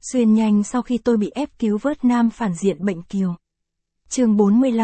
Xuyên nhanh sau khi tôi bị ép cứu vớt nam phản diện bệnh kiều. Chương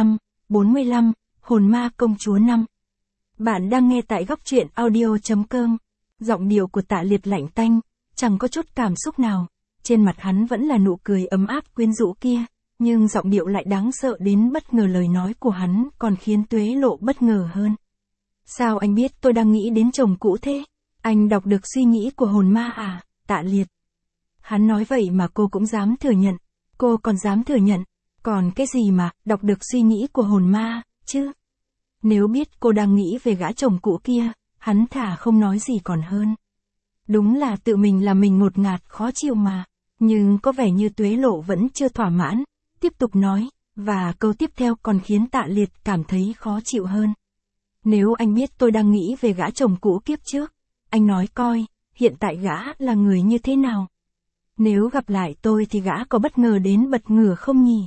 45, Hồn ma công chúa 5. Bạn đang nghe tại góc truyện audio.com. Giọng điệu của Tạ Liệt lạnh tanh, chẳng có chút cảm xúc nào. Trên mặt hắn vẫn là nụ cười ấm áp quyến rũ kia, nhưng giọng điệu lại đáng sợ đến bất ngờ. Lời nói của hắn còn khiến Tuế Lộ bất ngờ hơn. Sao anh biết tôi đang nghĩ đến chồng cũ thế? Anh đọc được suy nghĩ của hồn ma à, Tạ Liệt? Hắn nói vậy mà cô cũng dám thừa nhận. Cô còn dám thừa nhận. Còn cái gì mà, đọc được suy nghĩ của hồn ma, chứ? Nếu biết cô đang nghĩ về gã chồng cũ kia, hắn thà không nói gì còn hơn. Đúng là tự mình làm mình ngột ngạt khó chịu mà. Nhưng có vẻ như Tuế Lộ vẫn chưa thỏa mãn, tiếp tục nói, và câu tiếp theo còn khiến Tạ Liệt cảm thấy khó chịu hơn. Nếu anh biết tôi đang nghĩ về gã chồng cũ kiếp trước, anh nói coi, hiện tại gã là người như thế nào? Nếu gặp lại tôi thì gã có bất ngờ đến bật ngửa không nhỉ?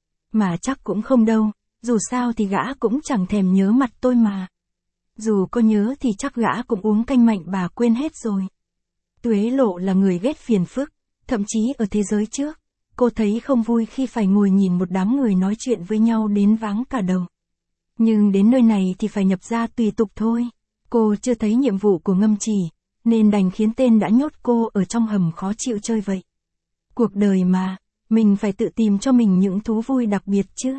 Mà chắc cũng không đâu, dù sao thì gã cũng chẳng thèm nhớ mặt tôi mà. Dù có nhớ thì chắc gã cũng uống canh mạnh bà quên hết rồi. Tuế Lộ là người ghét phiền phức, thậm chí ở thế giới trước, cô thấy không vui khi phải ngồi nhìn một đám người nói chuyện với nhau đến váng cả đầu. Nhưng đến nơi này thì phải nhập gia tùy tục thôi. Cô chưa thấy nhiệm vụ của Ngâm Chỉ, nên đành khiến tên đã nhốt cô ở trong hầm khó chịu chơi vậy. Cuộc đời mà, mình phải tự tìm cho mình những thú vui đặc biệt chứ.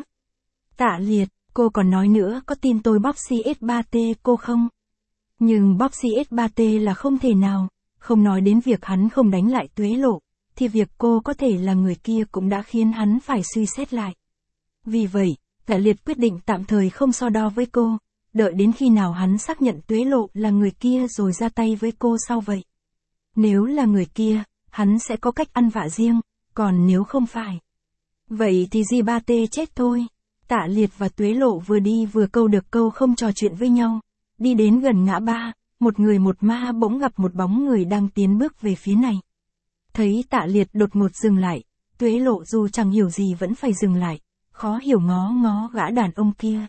Tạ Liệt, cô còn nói nữa, có tin tôi bóp CS3T cô không? Nhưng bóp CS3T là không thể nào, không nói đến việc hắn không đánh lại Tuế Lộ, thì việc cô có thể là người kia cũng đã khiến hắn phải suy xét lại. Vì vậy, Tạ Liệt quyết định tạm thời không so đo với cô, đợi đến khi nào hắn xác nhận Tuế Lộ là người kia rồi ra tay với cô sau vậy. Nếu là người kia, hắn sẽ có cách ăn vạ riêng, còn nếu không phải, vậy thì G3T chết thôi. Tạ Liệt và Tuế Lộ vừa đi vừa câu được câu không trò chuyện với nhau. Đi đến gần ngã ba, một người một ma bỗng gặp một bóng người đang tiến bước về phía này. Thấy Tạ Liệt đột ngột dừng lại, Tuế Lộ dù chẳng hiểu gì vẫn phải dừng lại, khó hiểu ngó ngó gã đàn ông kia.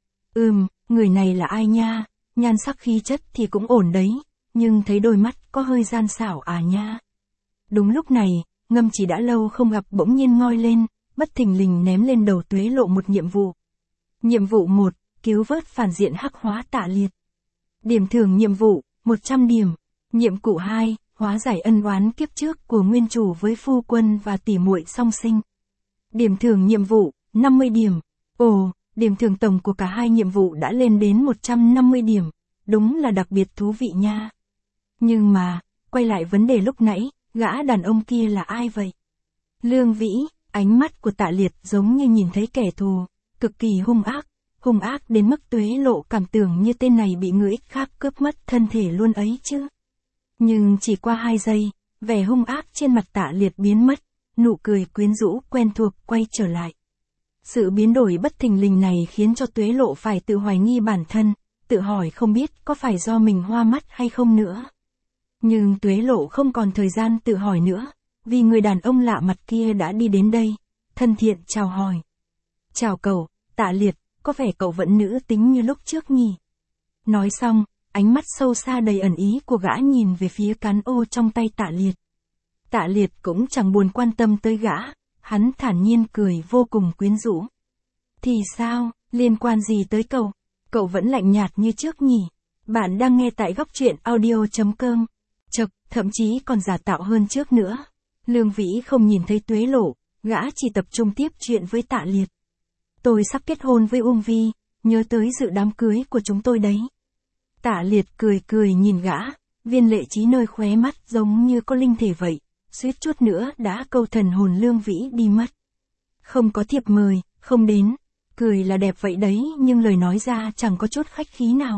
Người này là ai nha, nhan sắc khí chất thì cũng ổn đấy, nhưng thấy đôi mắt có hơi gian xảo à nha. Đúng lúc này, Ngâm Chỉ đã lâu không gặp bỗng nhiên ngoi lên, bất thình lình ném lên đầu Tuế Lộ một nhiệm vụ. Nhiệm vụ 1, cứu vớt phản diện hắc hóa Tạ Liệt. Điểm thưởng nhiệm vụ, 100 điểm. Nhiệm vụ 2, hóa giải ân oán kiếp trước của nguyên chủ với phu quân và tỉ muội song sinh. Điểm thưởng nhiệm vụ, 50 điểm. Ồ, điểm thưởng tổng của cả hai nhiệm vụ đã lên đến 150 điểm. Đúng là đặc biệt thú vị nha. Nhưng mà, quay lại vấn đề lúc nãy, gã đàn ông kia là ai vậy? Lương Vĩ, ánh mắt của Tạ Liệt giống như nhìn thấy kẻ thù, cực kỳ hung ác đến mức Tuế Lộ cảm tưởng như tên này bị người khác cướp mất thân thể luôn ấy chứ. Nhưng chỉ qua 2 giây, vẻ hung ác trên mặt Tạ Liệt biến mất, nụ cười quyến rũ quen thuộc quay trở lại. Sự biến đổi bất thình lình này khiến cho Tuế Lộ phải tự hoài nghi bản thân, tự hỏi không biết có phải do mình hoa mắt hay không nữa. Nhưng Tuế Lộ không còn thời gian tự hỏi nữa, vì người đàn ông lạ mặt kia đã đi đến đây, thân thiện chào hỏi. Chào cậu, Tạ Liệt, có vẻ cậu vẫn nữ tính như lúc trước nhỉ? Nói xong, ánh mắt sâu xa đầy ẩn ý của gã nhìn về phía cán ô trong tay Tạ Liệt. Tạ Liệt cũng chẳng buồn quan tâm tới gã, hắn thản nhiên cười vô cùng quyến rũ. Thì sao, liên quan gì tới cậu? Cậu vẫn lạnh nhạt như trước nhỉ? Bạn đang nghe tại góc truyện audio.com. Chậc, thậm chí còn giả tạo hơn trước nữa. Lương Vĩ không nhìn thấy Tuế Lộ, gã chỉ tập trung tiếp chuyện với Tạ Liệt. Tôi sắp kết hôn với Uông Vi, nhớ tới dự đám cưới của chúng tôi đấy. Tạ Liệt cười nhìn gã, viên lệ trí nơi khóe mắt giống như có linh thể vậy, suýt chút nữa đã câu thần hồn Lương Vĩ đi mất. Không có thiệp mời, không đến, cười là đẹp vậy đấy nhưng lời nói ra chẳng có chút khách khí nào.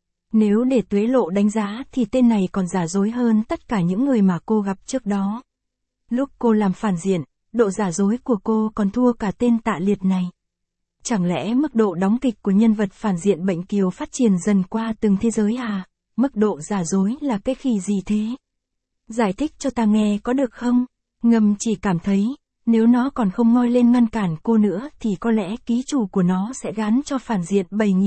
Nếu để Tuế Lộ đánh giá thì tên này còn giả dối hơn tất cả những người mà cô gặp trước đó. Lúc cô làm phản diện, độ giả dối của cô còn thua cả tên Tạ Liệt này. Chẳng lẽ mức độ đóng kịch của nhân vật phản diện bệnh kiều phát triển dần qua từng thế giới à? Mức độ giả dối là cái khỉ gì thế? Giải thích cho ta nghe có được không? Ngâm Chỉ cảm thấy, nếu nó còn không ngoi lên ngăn cản cô nữa thì có lẽ ký chủ của nó sẽ gán cho phản diện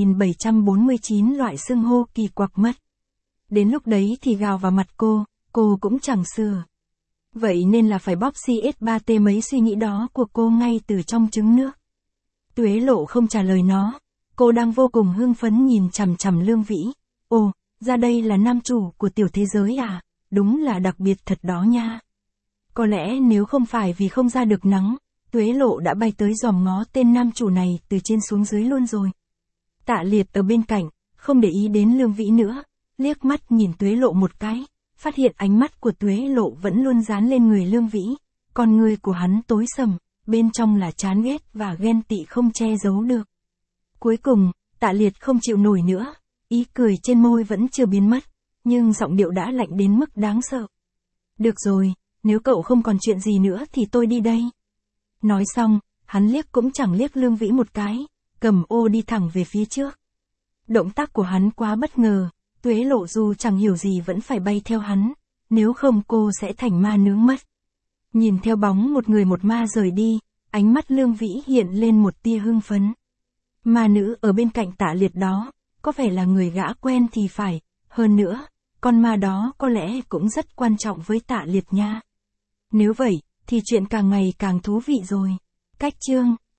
7749 loại xưng hô kỳ quặc mất. Đến lúc đấy thì gào vào mặt cô cũng chẳng sửa. Vậy nên là phải bóp CS3T mấy suy nghĩ đó của cô ngay từ trong trứng nước. Tuế Lộ không trả lời nó. Cô đang vô cùng hưng phấn nhìn chằm chằm Lương Vĩ. Ồ, ra đây là nam chủ của tiểu thế giới à? Đúng là đặc biệt thật đó nha. Có lẽ nếu không phải vì không ra được nắng, Tuế Lộ đã bay tới dòm ngó tên nam chủ này từ trên xuống dưới luôn rồi. Tạ Liệt ở bên cạnh, không để ý đến Lương Vĩ nữa, liếc mắt nhìn Tuế Lộ một cái, phát hiện ánh mắt của Tuế Lộ vẫn luôn dán lên người Lương Vĩ, con người của hắn tối sầm, bên trong là chán ghét và ghen tị không che giấu được. Cuối cùng, Tạ Liệt không chịu nổi nữa, ý cười trên môi vẫn chưa biến mất, nhưng giọng điệu đã lạnh đến mức đáng sợ. Được rồi, nếu cậu không còn chuyện gì nữa thì tôi đi đây. Nói xong, hắn liếc cũng chẳng liếc Lương Vĩ một cái, cầm ô đi thẳng về phía trước. Động tác của hắn quá bất ngờ, Tuế Lộ dù chẳng hiểu gì vẫn phải bay theo hắn, nếu không cô sẽ thành ma nướng mất. Nhìn theo bóng một người một ma rời đi, ánh mắt Lương Vĩ hiện lên một tia hưng phấn. Ma nữ ở bên cạnh Tạ Liệt đó, có vẻ là người gã quen thì phải, hơn nữa, con ma đó có lẽ cũng rất quan trọng với Tạ Liệt nha. Nếu vậy, thì chuyện càng ngày càng thú vị rồi. Cách chương